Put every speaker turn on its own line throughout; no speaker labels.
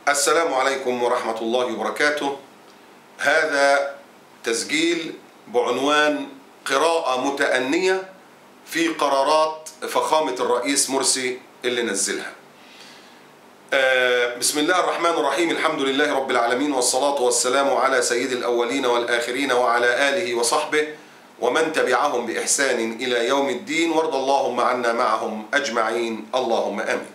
السلام عليكم ورحمة الله وبركاته. هذا تسجيل بعنوان قراءة متأنية في قرارات فخامة الرئيس مرسي اللي نزلها. بسم الله الرحمن الرحيم. الحمد لله رب العالمين، والصلاة والسلام على سيد الأولين والآخرين وعلى آله وصحبه ومن تبعهم بإحسان إلى يوم الدين، وارض اللهم عنا معهم أجمعين، اللهم آمين.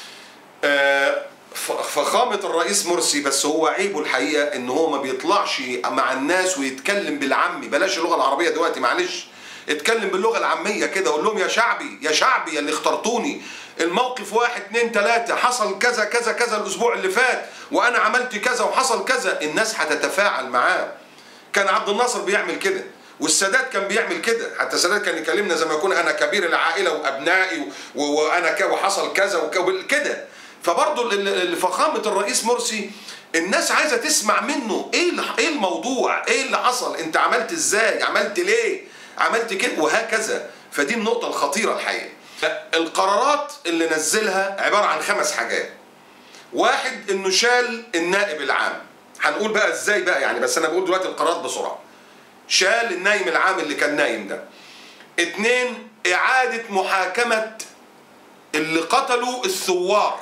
فخامة الرئيس مرسي، بس هو عيبه الحقيقة ان هو ما بيطلعش مع الناس ويتكلم بالعامي. بلاش اللغة العربية دلوقتي، معلش، اتكلم باللغة العامية كده، قول لهم يا شعبي يا شعبي اللي اخترتوني، الموقف 1 2 3 حصل كذا كذا كذا الاسبوع اللي فات، وانا عملت كذا وحصل كذا. الناس هتتفاعل معاه. كان عبد الناصر بيعمل كده، والسادات كان بيعمل كده. حتى السادات كان يكلمنا زي ما يكون انا كبير العائلة وابنائي وانا وحصل كذا وكده. فبرضه فخامة الرئيس مرسي الناس عايزة تسمع منه ايه الموضوع، ايه اللي حصل، انت عملت ازاي، عملت ليه، عملت كده وهكذا. فدي النقطة الخطيرة الحقيقة. القرارات اللي نزلها عبارة عن 5 حاجات. 1، انه شال النائب العام. هنقول بقى ازاي بقى يعني، بس انا بقول دلوقتي القرارات بسرعة. شال النايم العام اللي كان نايم ده. 2، اعادة محاكمة اللي قتلوا الثوار.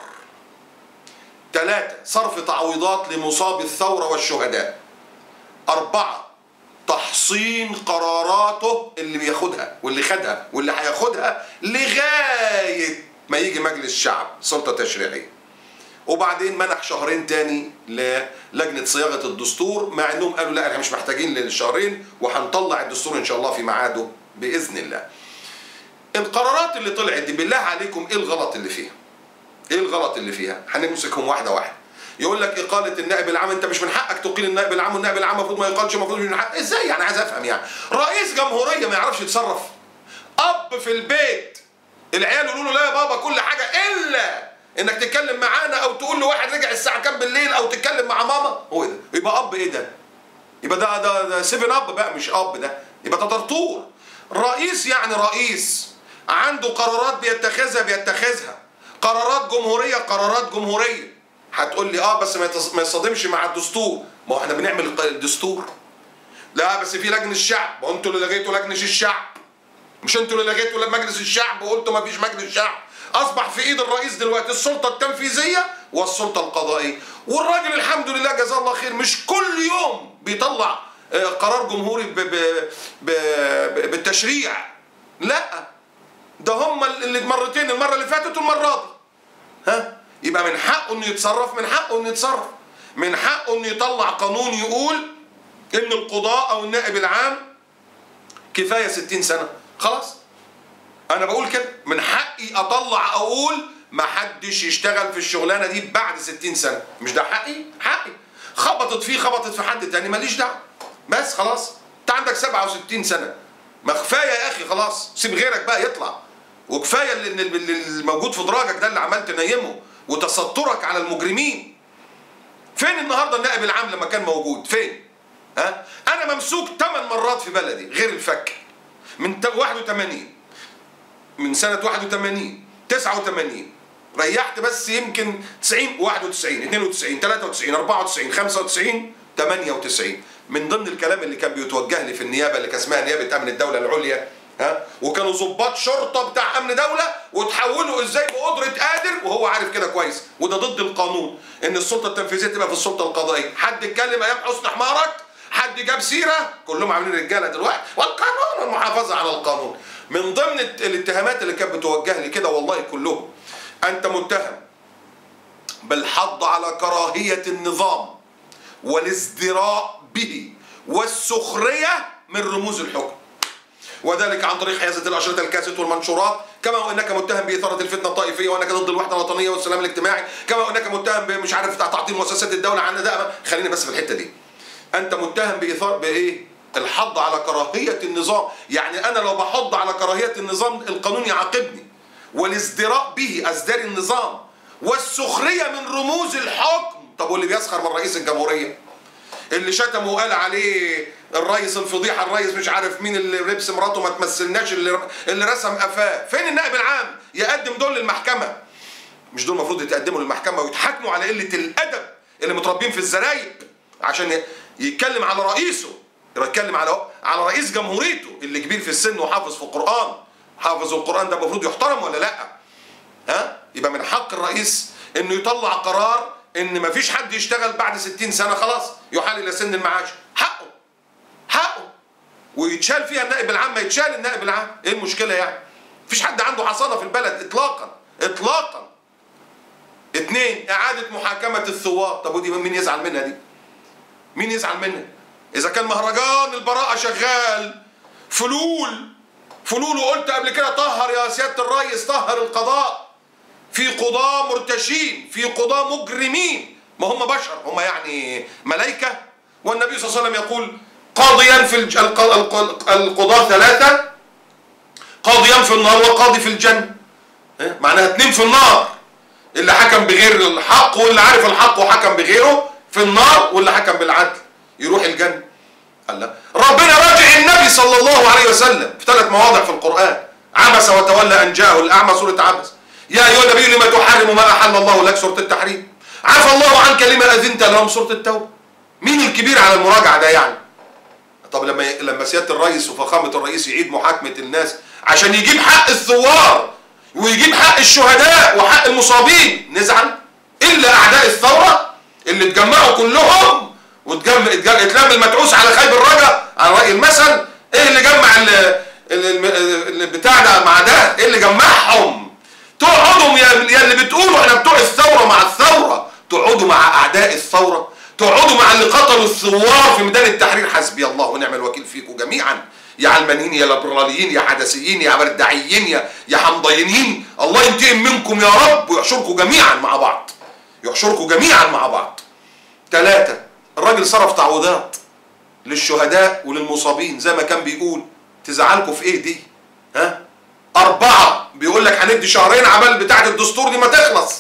3، صرف تعويضات لمصاب الثورة والشهداء. 4، تحصين قراراته اللي بياخدها واللي خدها واللي هياخدها لغاية ما يجي مجلس الشعب سلطة تشريعية. وبعدين منح 2 شهر تاني للجنة صياغة الدستور، مع انهم قالوا لا احنا مش محتاجين للشهرين وهنطلع الدستور ان شاء الله في ميعاده بإذن الله. القرارات اللي طلعت دي بالله عليكم ايه الغلط اللي فيها؟ ايه الغلط اللي فيها؟ هنمسكهم واحده واحده. يقول لك اقاله النائب العام، انت مش من حقك تقيل النائب العام، والنائب العام المفروض ما يقالش، المفروض من حق. ازاي يعني؟ عايز افهم يعني. رئيس جمهوريه ما يعرفش يتصرف؟ اب في البيت العيال يقولوا له لا يا بابا كل حاجه الا انك تتكلم معانا، او تقول لواحد رجع الساعه كام بالليل، او تتكلم مع ماما. هو ده يبقى اب؟ ايه ده؟ يبقى ده 7 اب بقى، مش اب ده، يبقى ده طرطور. رئيس يعني رئيس عنده قرارات بيتخذها قرارات جمهورية، قرارات جمهورية. هتقول لي بس ما يصطدمش مع الدستور. ما هو احنا بنعمل الدستور. لا بس في لجنة الشعب، ما انتوا اللي لغيتوا لجنة الشعب، مش انتوا اللي لغيتوا مجلس الشعب وقلتوا ما فيش مجلس شعب. اصبح في ايد الرئيس دلوقتي السلطة التنفيذية والسلطة القضائية. والراجل الحمد لله جزاه الله خير مش كل يوم بيطلع قرار جمهوري بالتشريع، لا ده هم اللي مرتين، المرة اللي فاتت والمرة دي. يبقى من حقه انه يتصرف، من حقه انه يتصرف، من حقه انه يطلع قانون يقول ان القضاء او النائب العام كفاية 60 سنة. خلاص انا بقول كده، من حقي اطلع اقول ما حدش يشتغل في الشغلانة دي بعد 60 سنة. مش ده حقي؟ حقي. خبطت في حد تاني ماليش دعوة. بس خلاص انت عندك 67 سنة، ما كفاية يا اخي، خلاص سيب غيرك بقى يطلع. وكفايه اللي الموجود في دراجك ده اللي عمال تنيمه وتسترك على المجرمين. فين النهارده النائب العام لما كان موجود؟ فين؟ انا ممسوك 8 مرات في بلدي غير الفك، من 81، من سنه 81 89 ريحت بس يمكن 90 91 92 93 94 95 98. من ضمن الكلام اللي كان بيتوجه لي في النيابه اللي كان اسمها نيابه امن الدوله العليا، وكانوا ضباط شرطه بتاع امن دوله وتحولوا ازاي بقدره قادر، وهو عارف كده كويس، وده ضد القانون ان السلطه التنفيذيه تبقى في السلطه القضائيه. حد اتكلم ايام حسن حمارك؟ حد جاب سيره؟ كلهم عاملين رجاله دلوقتي، والقانون والمحافظه على القانون. من ضمن الاتهامات اللي كانت بتوجه لي كده والله كلهم، انت متهم بالحض على كراهيه النظام والازدراء به والسخريه من رموز الحكم، وذلك عن طريق حيازة الأشرطة الكاسيت والمنشورات، كما وأنك متهم بإثارة الفتنة الطائفية، وأنك ضد الوحدة الوطنية والسلام الاجتماعي، كما وأنك متهم بمش عارف تعطيل مؤسسات الدولة عن أداء. خليني بس في الحتة دي. أنت متهم بإيه؟ الحض على كراهية النظام. يعني أنا لو بحض على كراهية النظام القانون يعاقبني، والازدراء به أزدري النظام، والسخرية من رموز الحكم. طب واللي بيسخر من رئيس الجمهورية اللي شتمه وقال عليه الرئيس الفضيحه، الرئيس مش عارف مين اللي لبس مراته ما تمثلناش، اللي رسم قفاه، فين النائب العام يقدم دول للمحكمه؟ مش دول المفروض يتقدموا للمحكمه ويتحاكموا على قله الادب اللي متربين في الزرايب عشان يتكلم على رئيسه، يتكلم على رئيس جمهوريته اللي كبير في السن وحافظ في القرآن. حافظ القرآن ده المفروض يحترم ولا لا؟ ها؟ يبقى من حق الرئيس انه يطلع قرار ان مفيش حد يشتغل بعد 60 سنة خلاص يحال الى سن المعاش. حقه ويتشال فيها النائب العام، ما يتشال النائب العام، ايه المشكلة يعني؟ مفيش حد عنده حصانة في البلد اطلاقا. 2 اعادة محاكمة الثوار. طب ودي مين يزعل منها دي؟ مين يزعل منها؟ اذا كان مهرجان البراءة شغال فلول وقلت قبل كده طهر يا سيادة الرئيس، طهر القضاء، في قضاة مرتشين، في قضاة مجرمين، ما هم بشر، هم يعني ملائكة؟ والنبي صلى الله عليه وسلم يقول قاضيان في القضاة 3، قاضيان في النار وقاضي في الجنة. معناها 2 في النار، اللي حكم بغير الحق واللي عارف الحق وحكم بغيره في النار، واللي حكم بالعدل يروح الجنة. الله، ربنا راجع النبي صلى الله عليه وسلم في 3 مواضع في القرآن. عبس وتولى أن جاءه الأعمى سورة عبس. يا أيها النبي لما تحرم ما أحل الله لك سورة التحريم. عفى الله عنك لما أذنت لهم سورة التوبة. مين الكبير على المراجعة ده يعني؟ طب لما سيادة الرئيس وفخامة الرئيس يعيد محاكمة الناس عشان يجيب حق الثوار ويجيب حق الشهداء وحق المصابين، نزعل؟ إلا أعداء الثورة اللي اتجمعوا كلهم اتلم المدعوس على خيب الرجا على رأي المثل. ايه اللي جمع اللي بتاع ده مع ده؟ ايه اللي جمعهم؟ تقعدوا يا اللي بتقولوا احنا بتوع الثورة مع الثورة، تقعدوا مع أعداء الثورة، تقعدوا مع اللي قتلوا الثوار في ميدان التحرير. حسبي الله ونعم الوكيل فيكم جميعا، يا علمانيين يا ليبراليين يا حدثيين يا بردعيين يا حمضيين. الله ينتقم منكم يا رب ويحشركم جميعا مع بعض، يحشركم جميعا مع بعض. 3 الراجل صرف تعويضات للشهداء وللمصابين زي ما كان بيقول. تزعلكم في ايه دي؟ ها؟ 4 بيقول لك هندي 2 شهرين عبال بتاعة الدستور دي ما تخلص.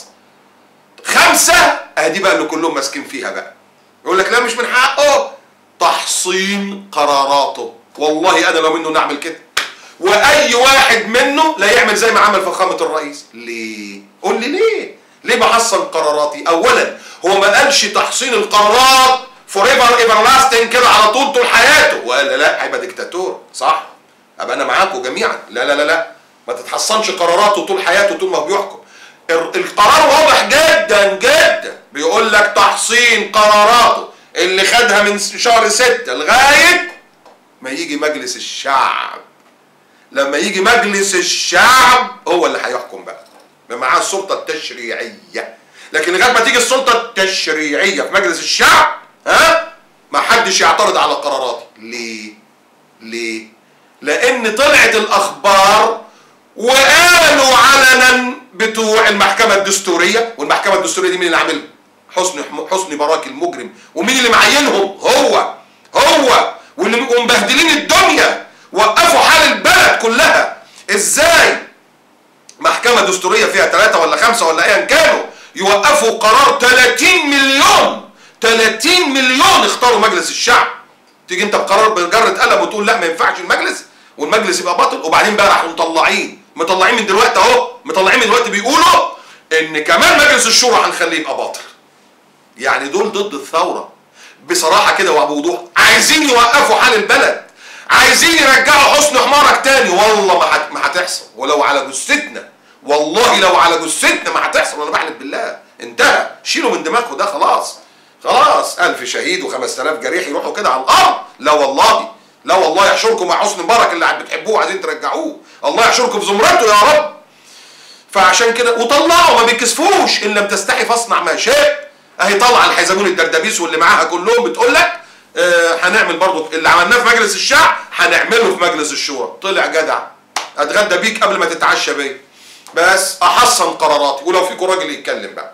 5 ادي بقى اللي كلهم ماسكين فيها بقى، يقول لك لا مش من حقه تحصين قراراته. والله انا لو منه نعمل كده، واي واحد منه لا يعمل زي ما عمل فخامة الرئيس. ليه؟ قول لي ليه بحصن قراراتي؟ اولا هو ما قالش تحصين القرارات فوريفر ايفرلاستنج كده على طول حياته، وقال لا هيبقى ديكتاتور، صح؟ ابقى انا معاكم جميعا. لا ما تتحصنش قراراته طول حياته طول ما هو بيحكم. القرار واضح جدا بيقول لك تحصين قراراته اللي خدها من شهر 6 لغايه ما يجي مجلس الشعب. لما يجي مجلس الشعب هو اللي هيحكم بقى، معاه السلطه التشريعيه. لكن لغايه ما تيجي السلطه التشريعيه في مجلس الشعب ما حدش يعترض على قراراتي. ليه؟ لان طلعت الاخبار وقالوا علنا بتوع المحكمه الدستوريه، والمحكمه الدستوريه دي مين اللي عاملها؟ حسني مبارك المجرم. ومين اللي معينهم؟ هو ومبهدلين الدنيا، وقفوا حال البلد كلها. ازاي محكمه دستوريه فيها 3 ولا 5 ولا ايا كانوا يوقفوا قرار 30 مليون اختاروا مجلس الشعب؟ تيجي انت بقرار بجرة قلم وتقول لا ما ينفعش المجلس، والمجلس يبقى باطل. وبعدين بقى راحوا مطلعين من دلوقتي اهو، مطلعين من دلوقتي بيقولوا ان كمان مجلس الشورى هنخليه يبقى باطل. يعني دول ضد الثوره بصراحه كده وبوضوح، عايزين يوقفوا حال البلد، عايزين يرجعوا حسن حمارك تاني. والله ما هتحصل، ولو على جثتنا، والله لو على جثتنا ما هتحصل، وانا بحلف بالله. انتهى، شيلوا من دماغكم ده. خلاص 1000 شهيد و5000 جريح يروحوا كده على الارض. لا والله يحشركم مع حسني مبارك اللي بتحبوه وعايزين ترجعوه. الله يحشركم في زمرته يا رب. فعشان كده وطلعوا، ما بيكسفوش. ان لم تستحي فاصنع ما شئت. اهي طالعه الحيزبون الدردبيس واللي معاها كلهم بتقول لك هنعمل برضو اللي عملناه في مجلس الشعب هنعمله في مجلس الشورى. طلع جدع، اتغدى بيك قبل ما تتعشى بيا، بس احصن قراراتي. ولو فيكم راجل يتكلم بقى،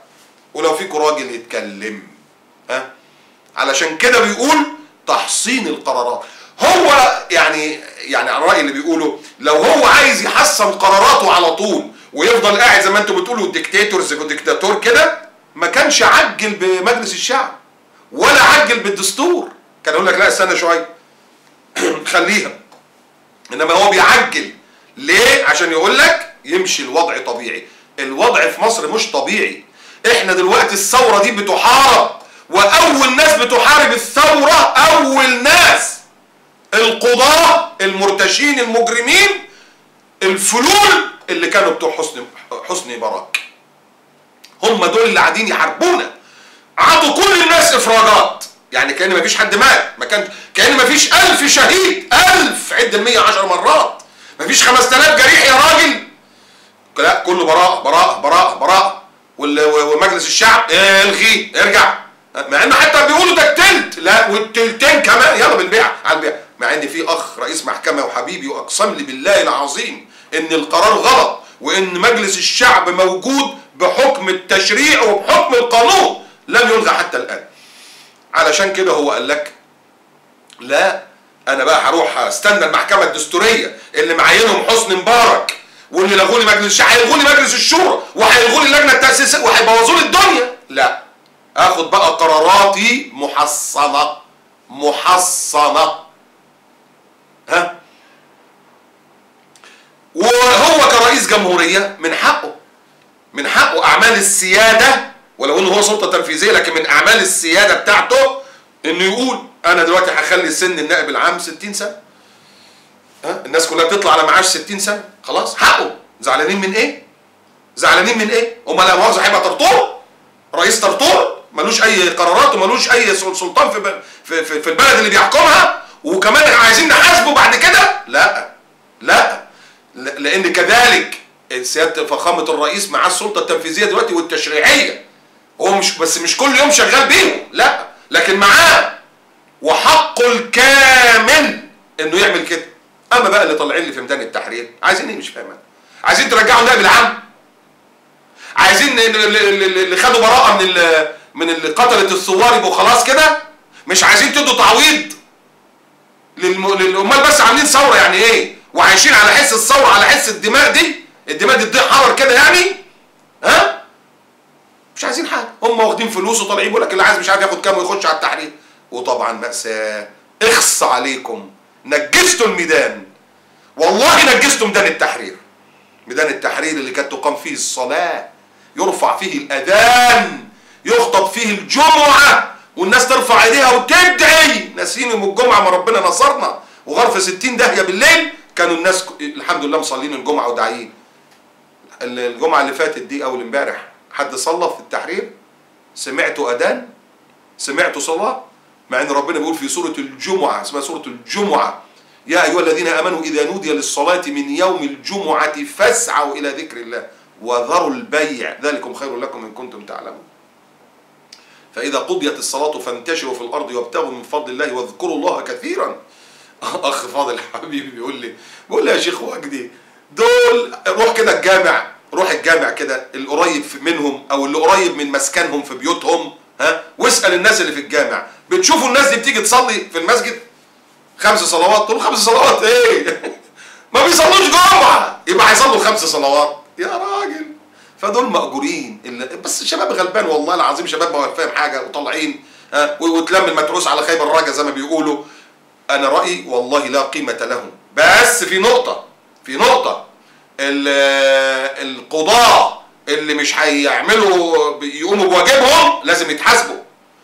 علشان كده بيقول تحصين القرارات. هو يعني على الرأي اللي بيقوله لو هو عايز يحسن قراراته على طول ويفضل قاعد زي ما انتم بتقولوا ديكتاتور كده، ما كانش عجل بمجلس الشعب ولا عجل بالدستور. كان يقول لك لا استنى شويه خليها. انما هو بيعجل ليه؟ عشان يقول لك يمشي الوضع طبيعي. الوضع في مصر مش طبيعي. احنا دلوقتي الثوره دي بتحارب واول ناس بتحارب الثورة اول ناس القضاة المرتشين المجرمين الفلول اللي كانوا بتوع حسني مبارك. هم دول اللي قاعدين يحاربونا. عطوا كل الناس افراجات، يعني كأن مفيش حد مات، كأن مفيش 1000 شهيد، 1000 عد 110 مرات، مفيش 5000 جريح يا راجل. لا كله براءة براءة براءة براءة. ومجلس الشعب الغي ارجع، مع انه حتى بيقولوا ده التلت، لا والتلتين كمان يلا بالبيع على البيع، مع ان في اخ رئيس محكمة وحبيبي واقسم لي بالله العظيم ان القرار غلط، وان مجلس الشعب موجود بحكم التشريع وبحكم القانون لم يلغى حتى الان. علشان كده هو قال لك لا انا بقى هروح استنى المحكمة الدستورية اللي معينهم حسني مبارك واللي لغوا لي مجلس الشعب، هيلغوا لي مجلس الشورى وهيلغوا لي اللجنة التأسيسية وهيبوظوا لي الدنيا. لا اخد بقى قراراتي محصنة محصنة. ها وهو كرئيس جمهورية من حقه اعمال السيادة، ولو انه هو سلطة تنفيذية لكن من اعمال السيادة بتاعته انه يقول انا دلوقتي هخلي سن النائب العام 60 سنة. ها الناس كلها تطلع على معاش 60 سنة خلاص حقه. زعلانين من ايه؟ زعلانين من ايه؟ امال لا مؤاخذة هيبقى طرطور؟ رئيس طرطور ملوش اي قرارات وملوش اي سلطان في البلد اللي بيحكمها، وكمان عايزين نحاسبه بعد كده؟ لا لا لان كذلك سيادة فخامة الرئيس معاه السلطة التنفيذية دلوقتي والتشريعية، هو مش كل يوم شغال بيهم، لا لكن معاه وحقه الكامل انه يعمل كده. اما بقى اللي طالعين لي في ميدان التحرير عايزين ايه؟ مش فاهم انا. عايزين ترجعوا النائب العام؟ عايزين اللي خدوا براءة من اللي قتلت الثوار يبقوا خلاص كده؟ مش عايزين تدوا تعويض للامال بس عاملين ثورة يعني ايه؟ وعايشين على حس الثورة على حس الدماء دي تضيع حرر كده يعني؟ ها؟ مش عايزين حاجة، هم واخدين فلوس وطالعين يقول لك اللي عايز مش عارف ياخد كام ويخش على التحرير. وطبعا مأساة. اخص عليكم، نجستوا الميدان، والله نجستوا ميدان التحرير. ميدان التحرير اللي كانت تقام فيه الصلاة، يرفع فيه الأذان، يخطب فيه الجمعة والناس ترفع ايديها وتدعي. ناسين يوم الجمعة ما ربنا نصرنا وغرف 60 داهية بالليل كانوا الناس الحمد لله مصلين الجمعة وداعيين. الجمعة اللي فاتت دي أول امبارح حد صلى في التحرير؟ سمعتوا أذان؟ سمعتوا صلاة؟ مع ان ربنا بيقول في سورة الجمعة، اسمها سورة الجمعة، يا أيها الذين آمنوا إذا نودي للصلاة من يوم الجمعة فاسعوا إلى ذكر الله وذروا البيع ذلكم خير لكم إن كنتم تعلمون. فإذا قضيت الصلاة فانتشروا في الأرض وابتغوا من فضل الله واذكروا الله كثيرا. أخ فاضل حبيبي بيقول لي يا شيخ وجدي دول روح كده الجامع، روح الجامع كده القريب منهم أو اللي قريب من مسكنهم في بيوتهم، ها، واسأل الناس اللي في الجامع بتشوفوا الناس دي بتيجي تصلي في المسجد 5 صلوات؟ تقول 5 صلوات ايه؟ ما بيصلوش جمعة، يبقى هيصلوا 5 صلوات يا راجل. فدول مأجورين بس شباب غلبان والله العظيم، شباب ما فاهم حاجة وطالعين وتلم المتروس على خيب الراجة زي ما بيقولوا. انا رأيي والله لا قيمة لهم. بس في نقطة القضاة اللي مش هيعملوا يقوموا بواجبهم لازم يتحاسبوا.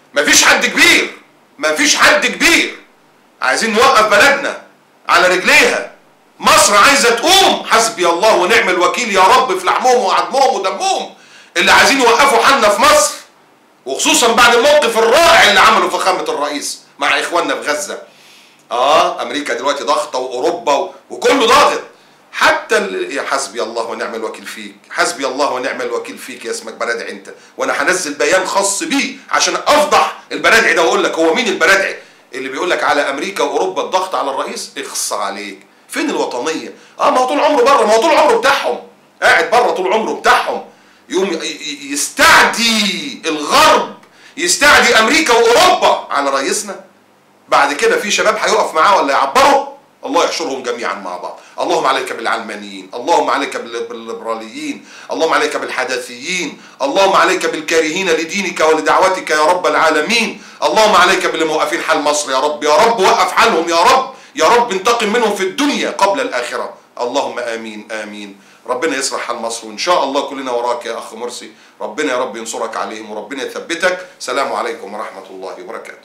مفيش حد كبير. عايزين نوقف بلدنا على رجليها. مصر عايزة تقوم، حسبي الله ونعم الوكيل يا رب في لحمهم وعظمهم ودمهم اللي عايزين يوقفوا حالنا في مصر، وخصوصا بعد الموقف الرائع اللي عمله فخامة الرئيس مع اخواننا في غزة. امريكا دلوقتي ضغطة واوروبا وكله ضاغط، حتى يا حسبي الله ونعم الوكيل فيك، حسبي الله ونعم الوكيل فيك يا اسمك برادعي انت. وانا هنزل بيان خاص بيه عشان افضح البرادعي ده واقول لك هو مين البرادعي اللي بيقول لك على امريكا واوروبا الضغط على الرئيس. اخص عليك، فين الوطنيه؟ ما هو طول عمره بره، ما هو طول عمره بتاعهم، قاعد بره طول عمره بتاعهم، يوم يستعدي الغرب، يستعدي امريكا واوروبا على رئيسنا. بعد كده في شباب هيقف معاه ولا يعبروا؟ الله يحشرهم جميعا مع بعض. اللهم عليك بالعلمانيين، اللهم عليك بالليبراليين، اللهم عليك بالحداثيين، اللهم عليك بالكارهين لدينك ولدعوتك يا رب العالمين، اللهم عليك بالموقفين حال مصر يا رب، يا رب وقف حالهم يا رب، يا رب انتقم منهم في الدنيا قبل الآخرة. اللهم آمين آمين. ربنا يصلح حال مصر، وان شاء الله كلنا وراك يا اخ مرسي. ربنا يا رب ينصرك عليهم وربنا يثبتك. سلام عليكم ورحمة الله وبركاته.